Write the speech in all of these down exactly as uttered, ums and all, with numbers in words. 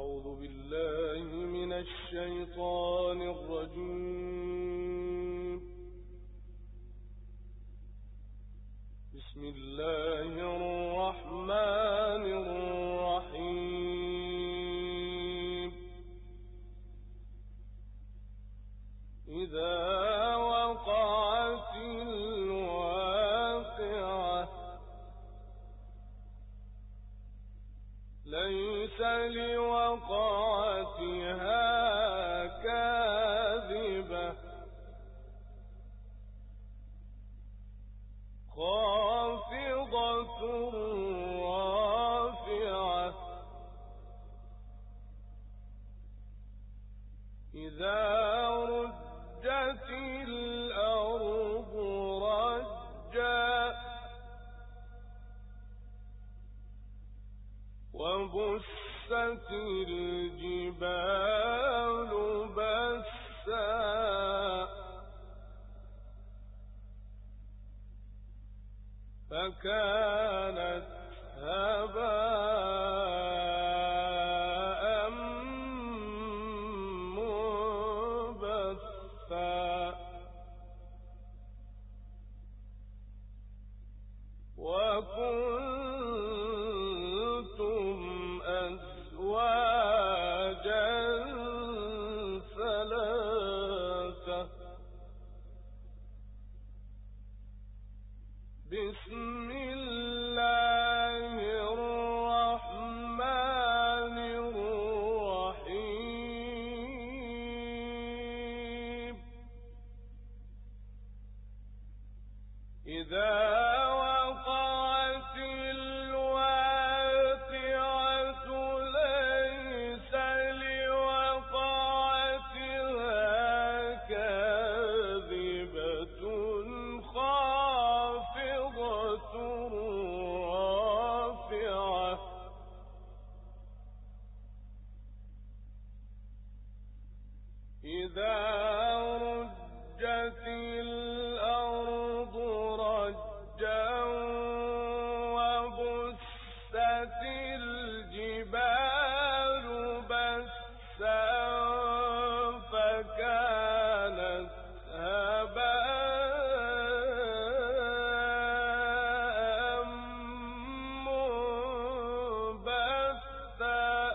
أعوذ بالله من الشيطان الرجيم. بسم الله الرحمن الرحيم. إذا وقعت الواقعة ليس لوقعتها كاذبة خافضة رافعة إذا رجت الأرض رجا وبست الجبال بسا فكانت هباء منبثا وكنتم أزواجا ثلاثة. بسم الله الرحمن الرحيم. إذا وقعت الواقعة ليس لوقعتها كاذبة خافضة رافعة إذا رجت الأرض رجا وبست الجبال بسا فكانت هباء منبثا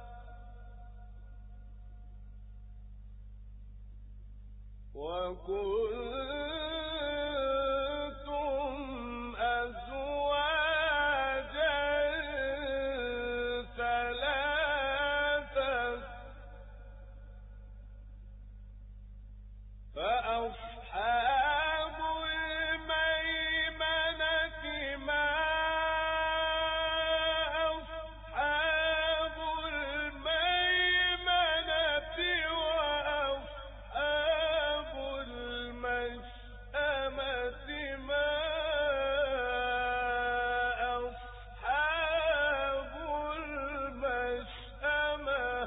وكنتم أزواجا ثلاثة. فأصحاب الميمنة ما أصحاب الميمنة وأصحاب المشأمة ما أصحاب المشأمة.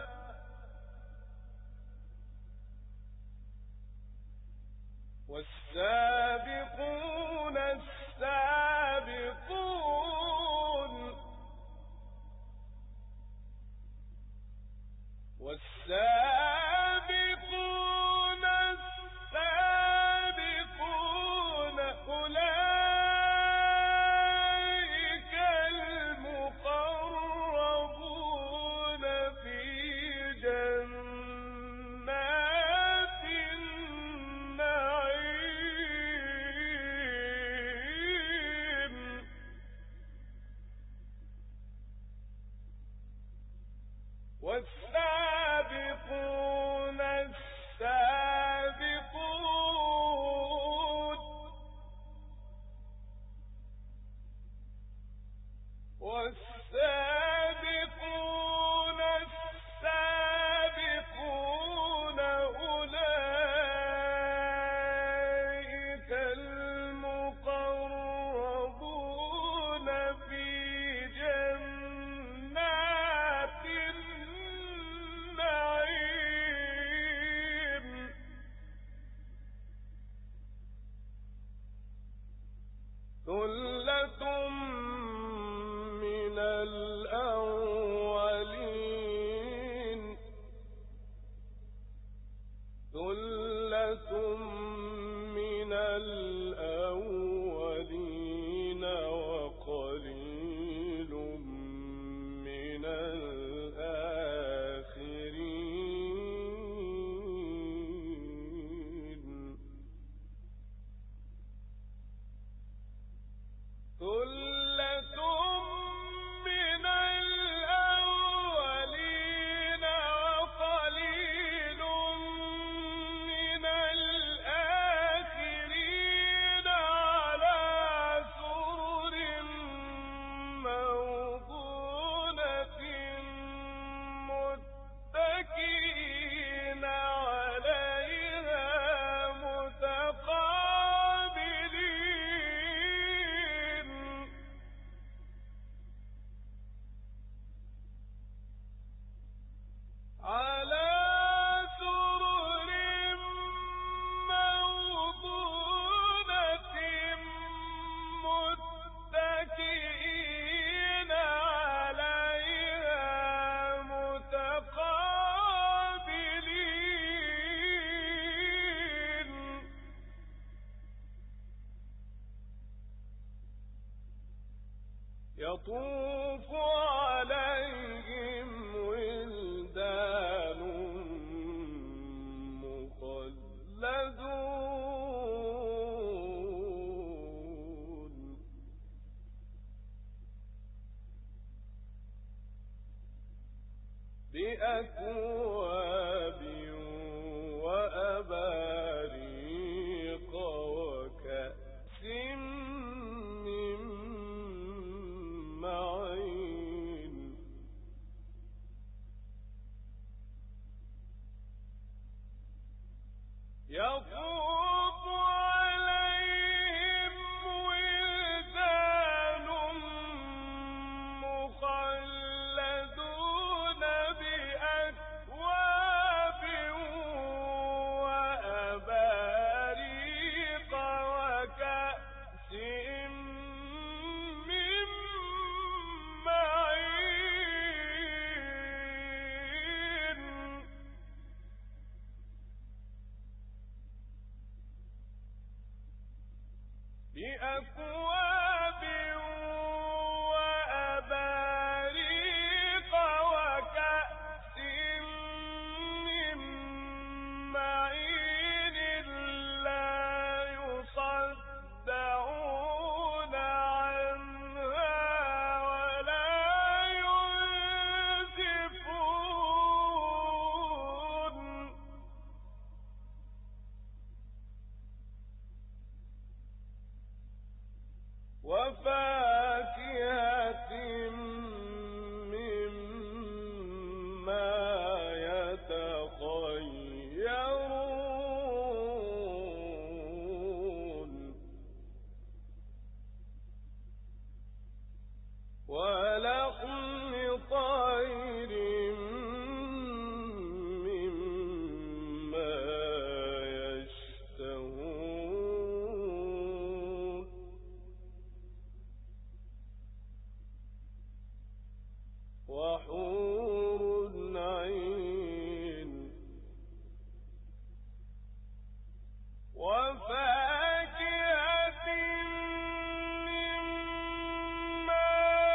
والسابقون السابقون والسابقون السابقون أولئك المقربون في جنات النعيم. والسابقون يطوف عليهم ولدان مخلدون بأكواب وأباريق وكأس من معين يطوف عليهم ولدان مخلدون بأكواب وأباريق وكأس من معين بأكواب وأباريق وكأس من معين لا يصدعون عنها ولا ينزفون وفاكهة مما يتخيرون ولحم طير مما يشتهون وحور عين وفاكهة مما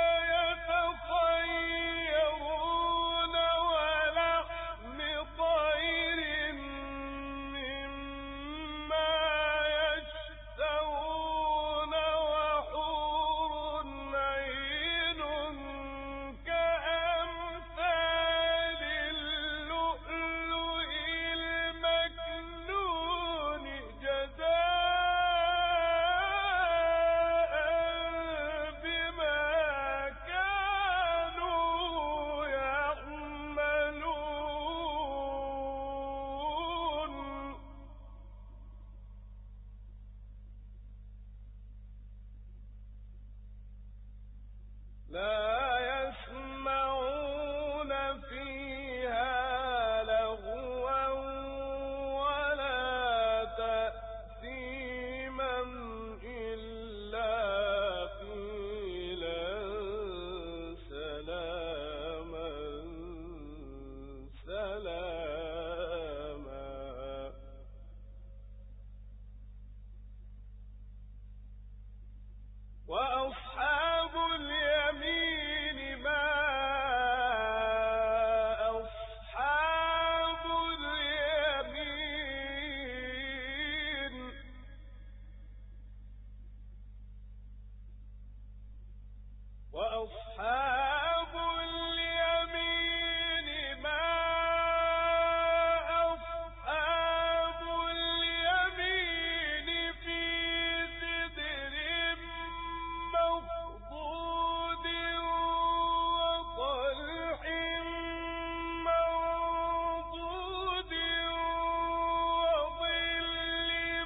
يتخيرون ولحم طير مما يشتهون وحور عين كأمثال اللؤلؤ المكنون جزاء بما كانوا يعملون لا يسمعون فيها لغوا ولا تأثيما إلا قيلا سلاما سلاما وأصحاب اليمين ما أصحاب اليمين وأصحاب اليمين ما أصحاب اليمين في سدر مخضود وطلح منضود وظل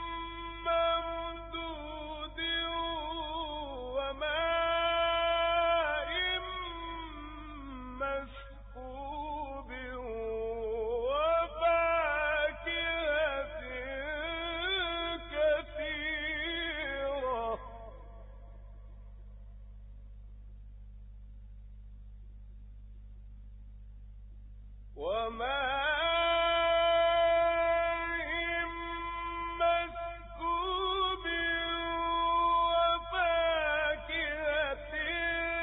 ممدود وماء مسكوب وفاكهة كثيرة وماء مسكوب وفاكهة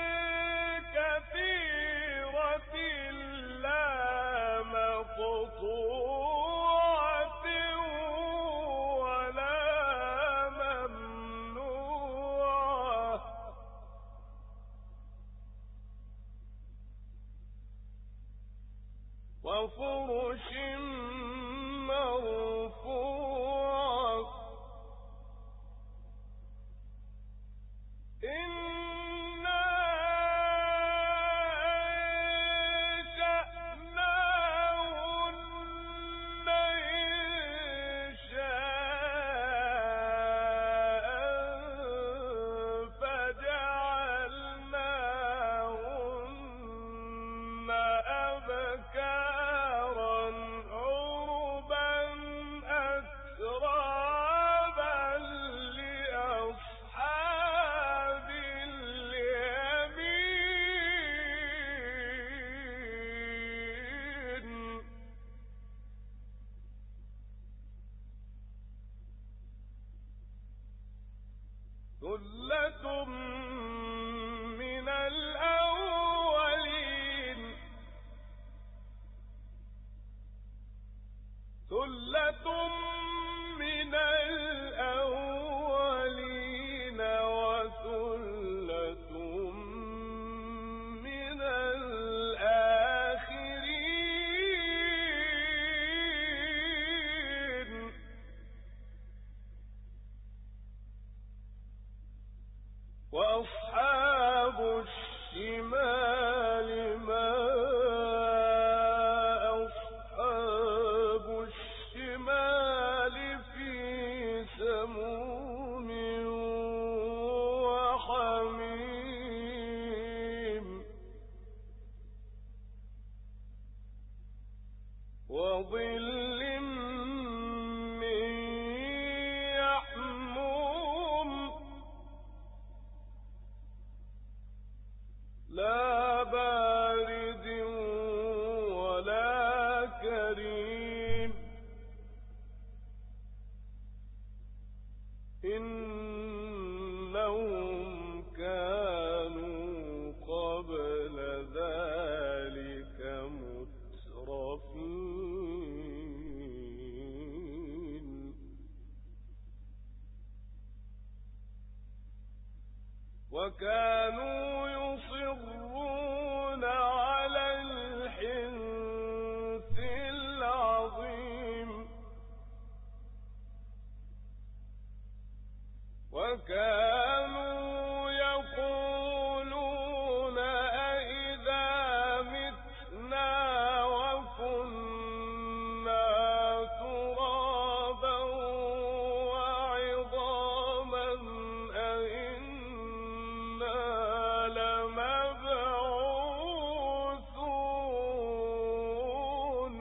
وفرش مرفوعة إنا أنشأناهن إنشاء فجعلناهن أبكارا عربا أترابا لأصحاب اليمين ثلة من الأولين ثلة من الأولين وثلة من الآخرين وأصحاب الشمال ما أصحاب الشمال في سموم وحميم وظل من يحموم لا بارد ولا كريم إنهم كانوا قبل ذلك مترفين وكانوا يصرون على الحنث العظيم وكانوا يقولون أئذا متنا وكنا ترابا وعظاما أئنا لمبعوثون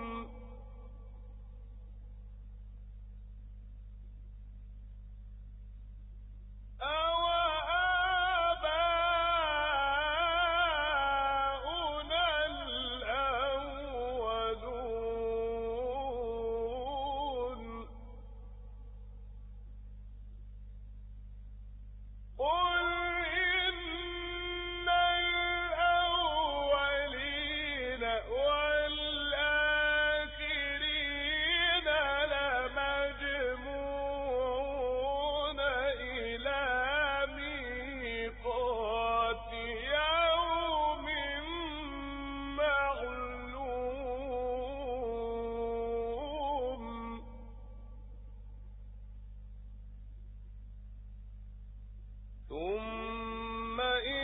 أَوَآبَاؤُنَا الْأَوَّلُونَ قُلْ إِنَّ الْأَوَّلِينَ وَالْآخِرِينَ لَمَجْمُوعُونَ إِلَىٰ مِيقَاتِ يَوْمٍ مَّعْلُومٍ ثُمَّ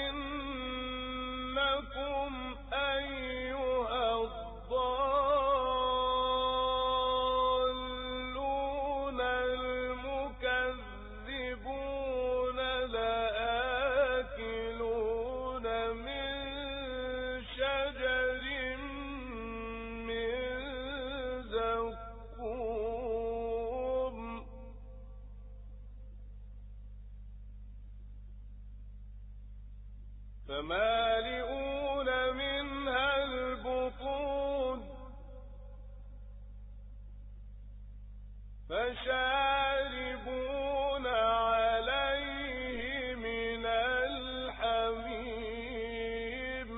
إِنَّكُمْ أَيُّهَا الضَّالُّونَ الْمُكَذِّبُونَ لَآكِلُونَ مِن شَجَرٍ مِّن زَقُّومٍ فمالئون منها البطون فشاربون عليه من الحميم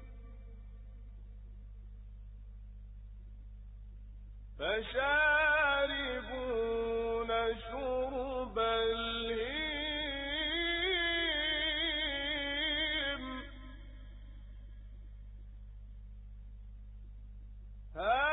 فشاربون شرب الهيم هذا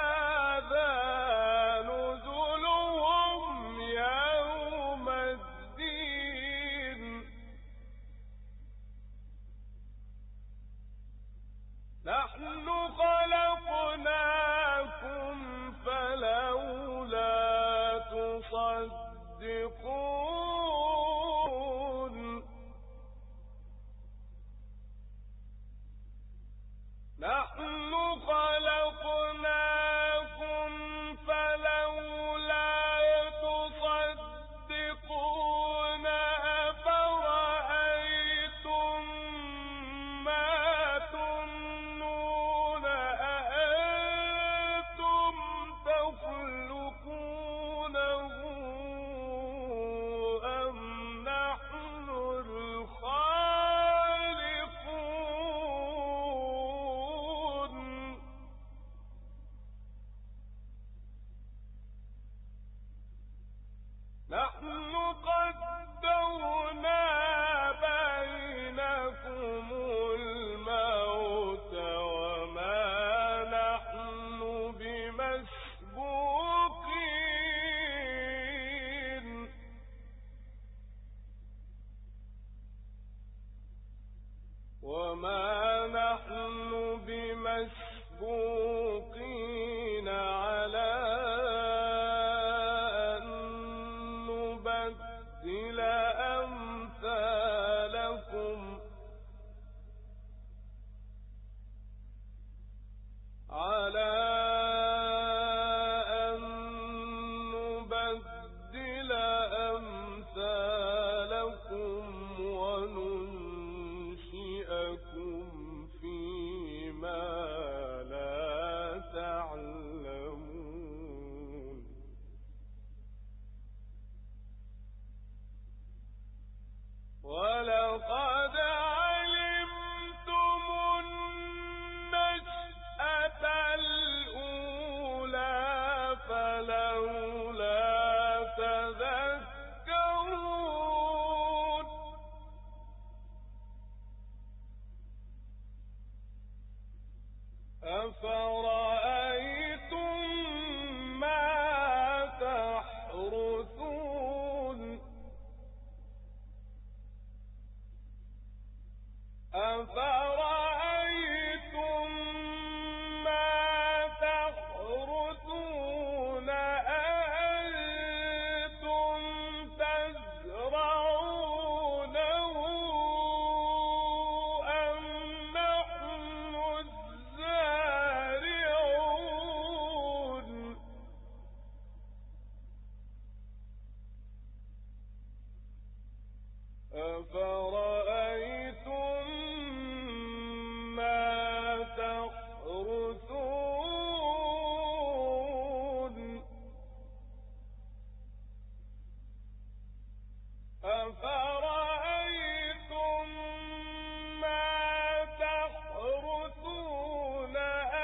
نحن قدرنا بينكم الموت وما نحن بمسبوقين وما نحن بمسبوقين على أن نبدل أمثالكم على أن نبدل أمثالكم وننشئكم فيما لا تعلمون ولقد علمتم النشأة الأولى فلولا تذكرون أفرأيتم ما تحرثون أفرأيتم ما تحرثون أأنتم تزرعونه أم نحن الزارعون أفرأيتم ما تحرثون أفرأيتم ما تحرثون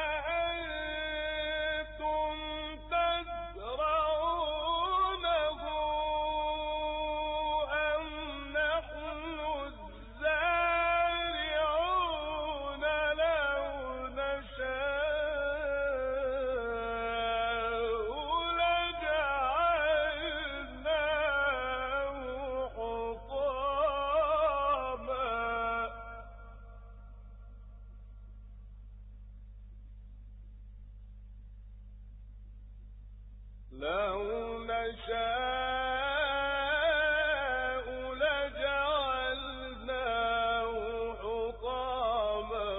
أأنتم تزرعونه أم نحن الزارعون لو نشاء لجعلناه حطاما لو نشاء لجعلناه حطاما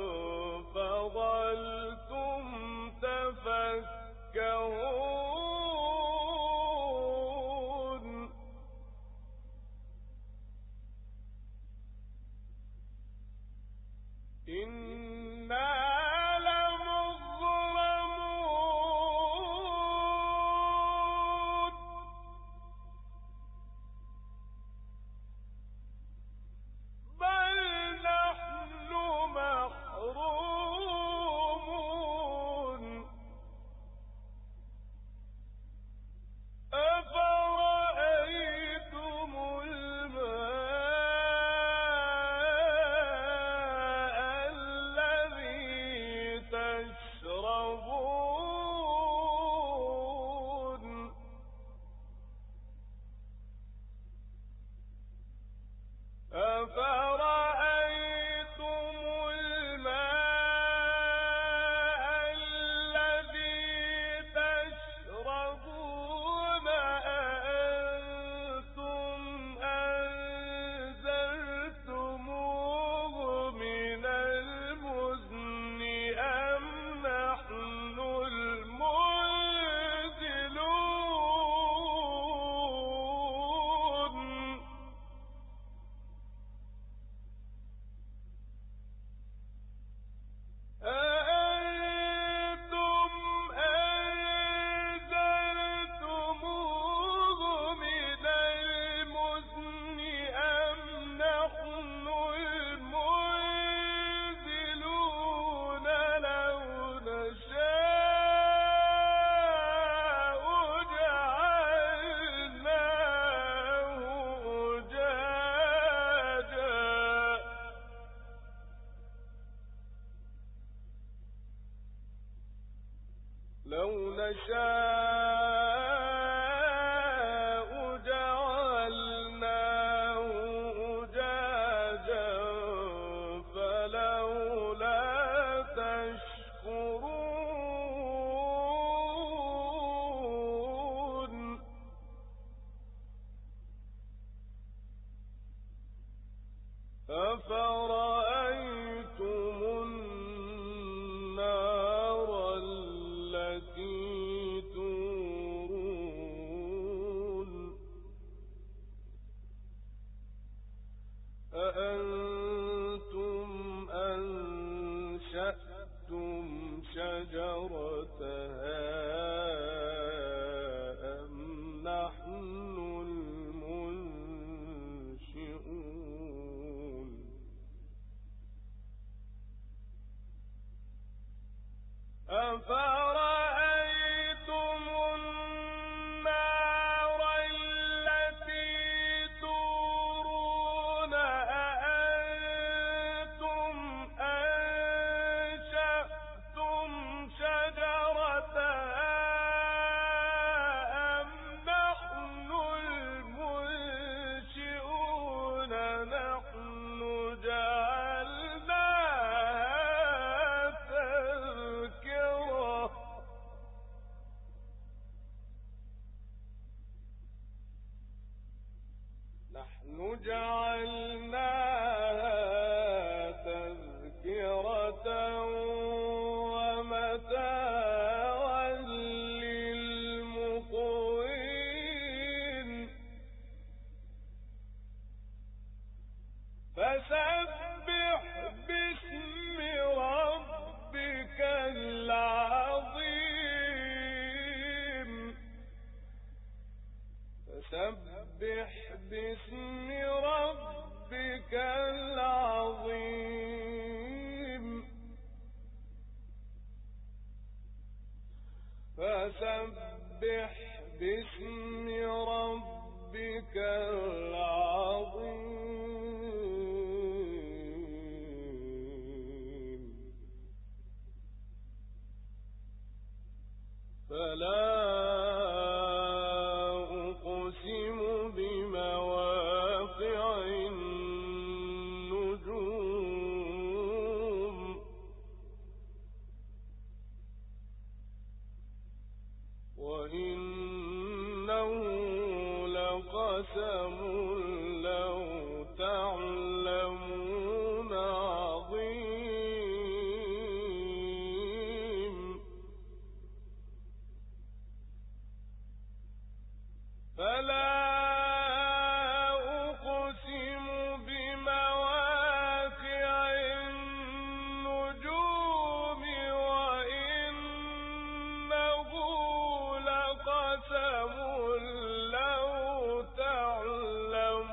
فظلتم تفكهون إنا لمغرمون بل نحن محرومون لو نشاء جعلناه أجاجا فلولا تشكرون أفرأيتم النار التي تورون أأنتم أنشأتم شجرتها أم نحن المنشئون أفرأيتم النار التي تورون أأنتم أنشأتم شجرتها أم نحن المنشئون نحن جعلناها تذكرة نحن جعلناها تذكرة ومتاعا للمقوين فسبح باسم ربك العظيم فسبح باسم ربك العظيم فسبح باسم ربك العظيم فلا أقسم بمواقع النجوم وإنه لقسم لو تعلمون عظيم فلا أقسم بمواقع النجوم وإنه لقسم لو تعلمون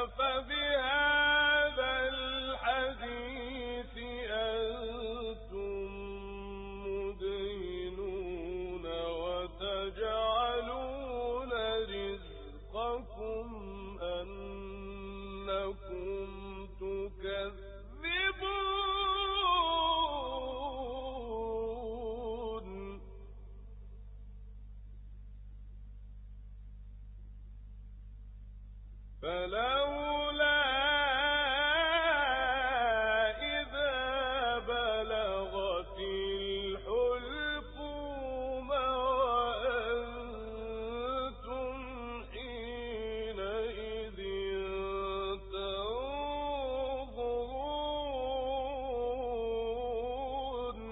أفبهذا الحديث أنتم مدهنون وتجعلون رزقكم أنكم تكذبون فلولا إذا بلغت الحلقوم وأنتم حينئذ تنظرون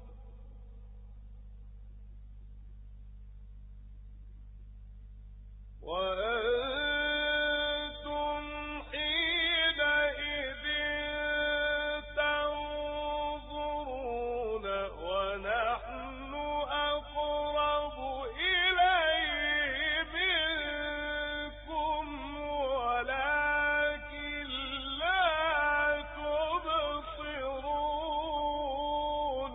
وأنتم حينئذ تنظرون ونحن أقرب إليه منكم ولكن لا تبصرون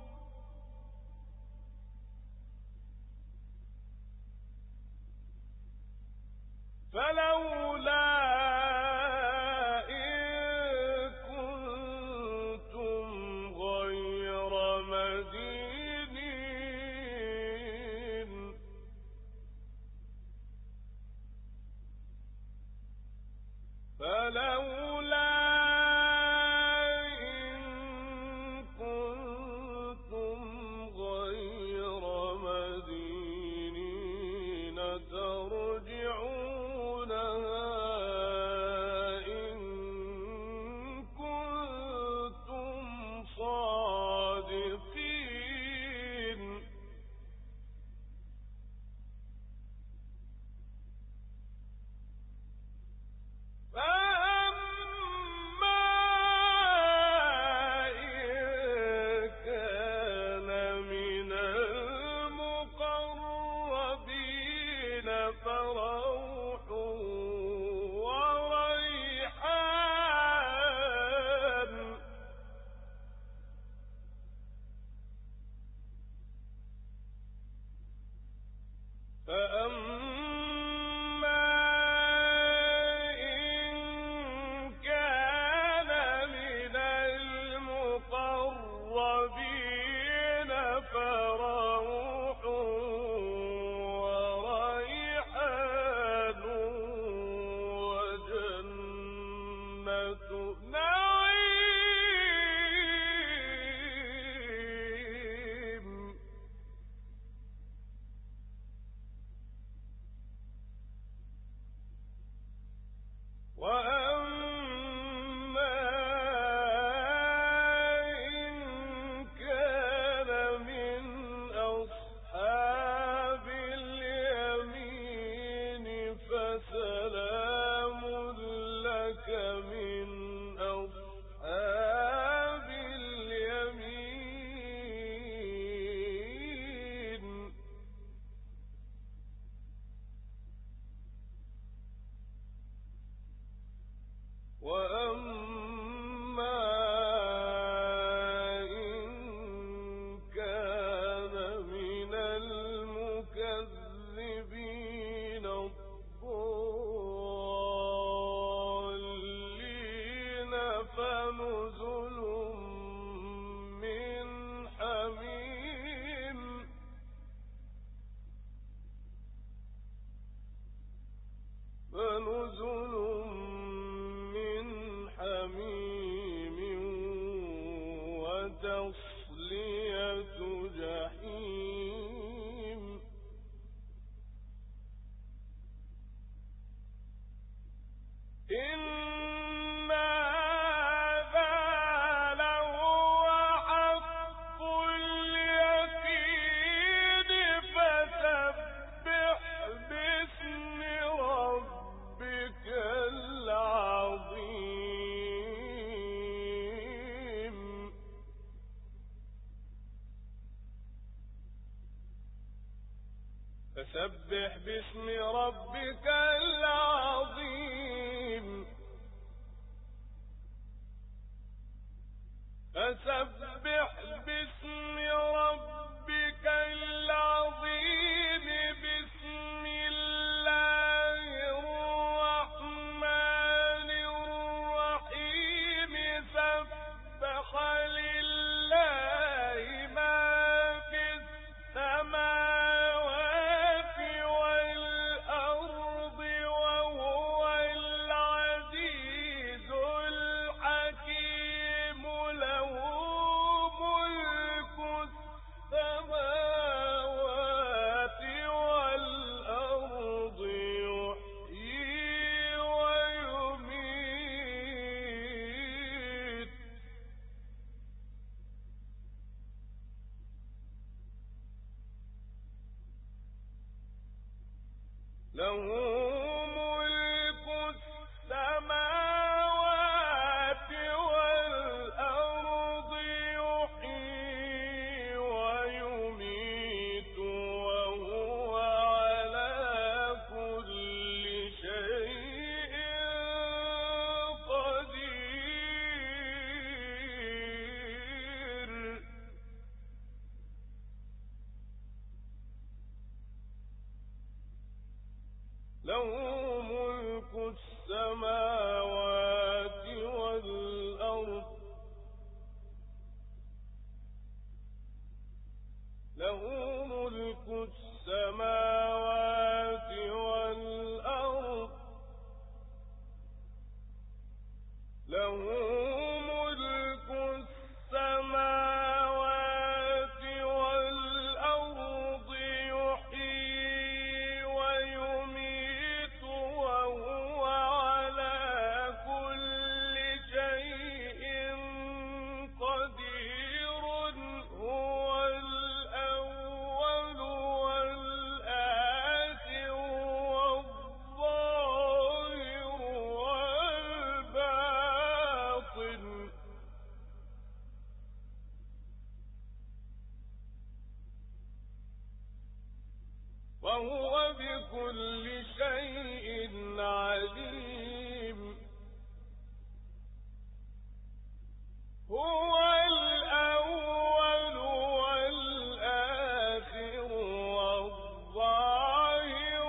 فلولا إن كنتم غير مدينين فلولا إن كنتم غير مدينين ترجعونها إن كنتم صادقين فأما إن كان من المقربين فروح وريحان فأما إن كان من المقربين فروح وريحان وجنة نعيم وأما إن كان من أصحاب اليمين فسلام لك من أصحاب اليمين وأما إن كان من المكذبين الضالين فنزل من حميم فنزل من حميم وتصلية جحيم إن هذا لهو حق اليقين فسبح باسم ربك العظيم فسبح باسم ربك العظيم له ملك السماوات والأرض يحيي ويميت وهو على كل شيء قدير. له ملك السماوات والأرض له ملك السماوات والأرض له ملك السماوات والأرض يحيي ويميت وهو على كل شيء قدير. هو الأول والآخر والظاهر والباطن وهو بكل شيء عليم. هو الأول والآخر والظاهر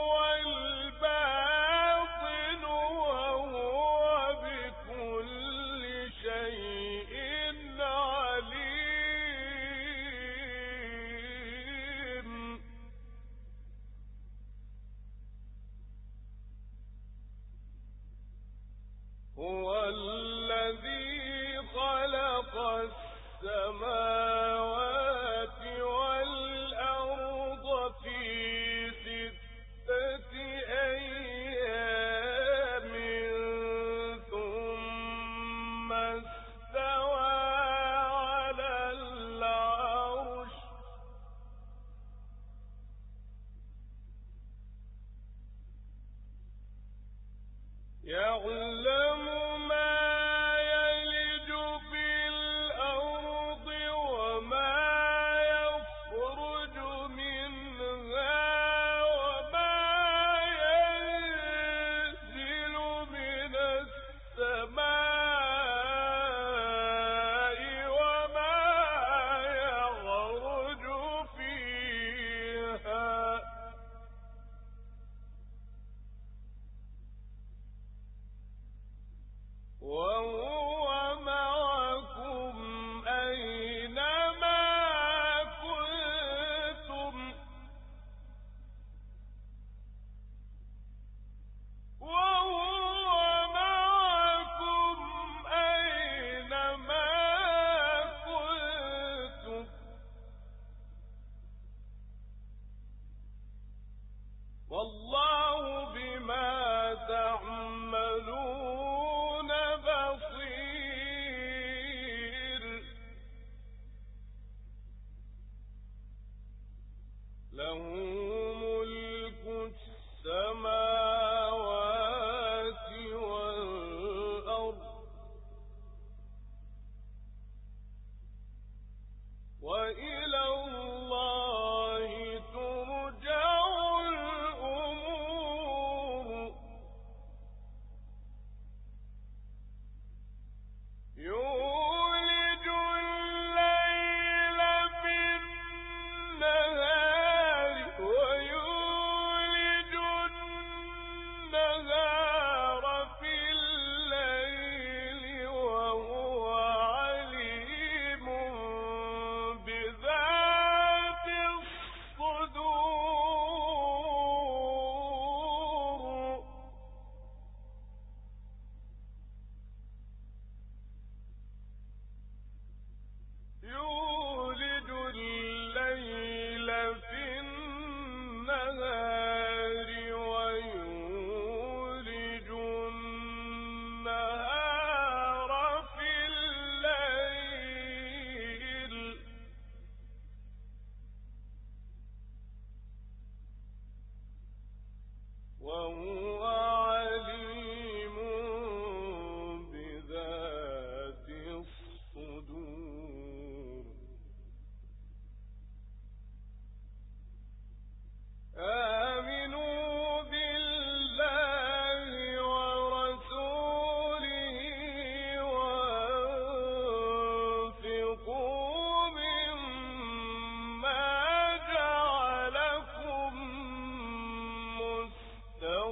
والباطن وهو بكل شيء عليم. هو الذي خلق السماوات والأرض في ستة أيام ثم استوى على العرش يعلم ما يلج في الأرض وما يخرج منها وما ينزل من السماء وما يعرج فيها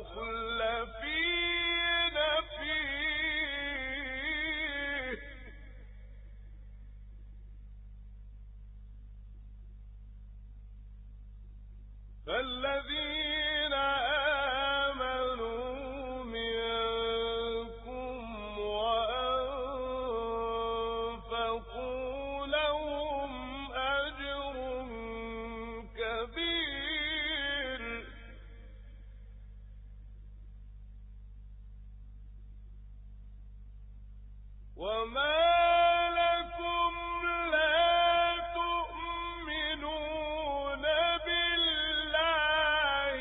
مخلفين فيه فالذين آمنوا منكم وأنفقوا لهم أجر كبير وما لكم لا تؤمنون بالله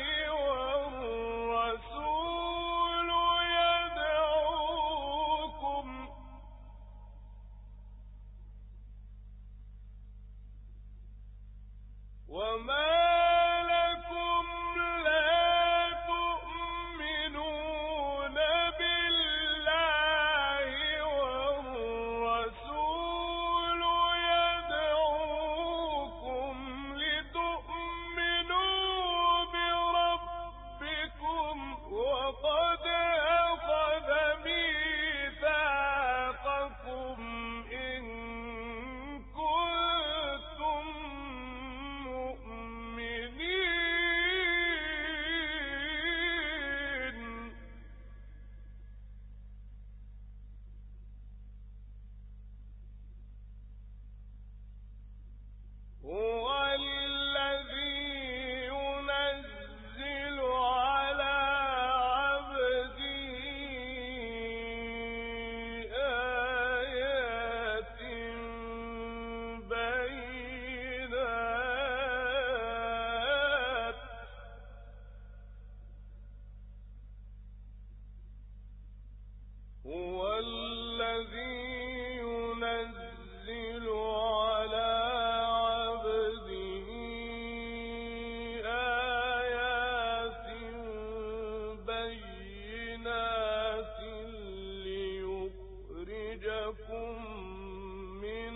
والرسول يدعوكم وما لكم لا تؤمنون بالله والرسول يدعوكم لتؤمنوا بربكم وقد أخذ ميثاقكم إن كنتم مؤمنين هو الذي ينزل على عبده آيات بينات هو الذي ينزل على عبده آيات بينات ليخرجكم من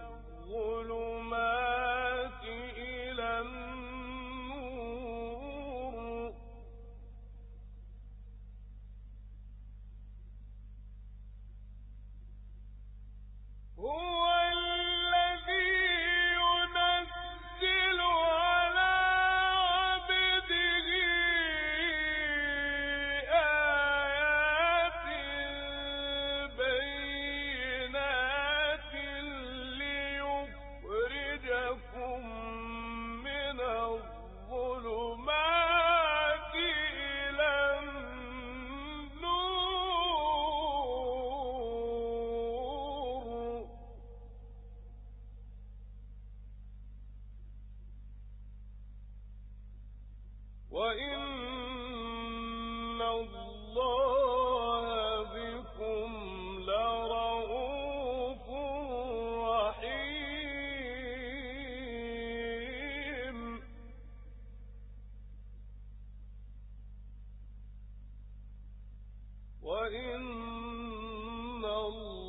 الظلمات إلى النور هو الذي ينزل على عبده آيات بينات ليخرجكم من الظلمات إلى النور وإن الله بكم لرءوف رحيم وإن الله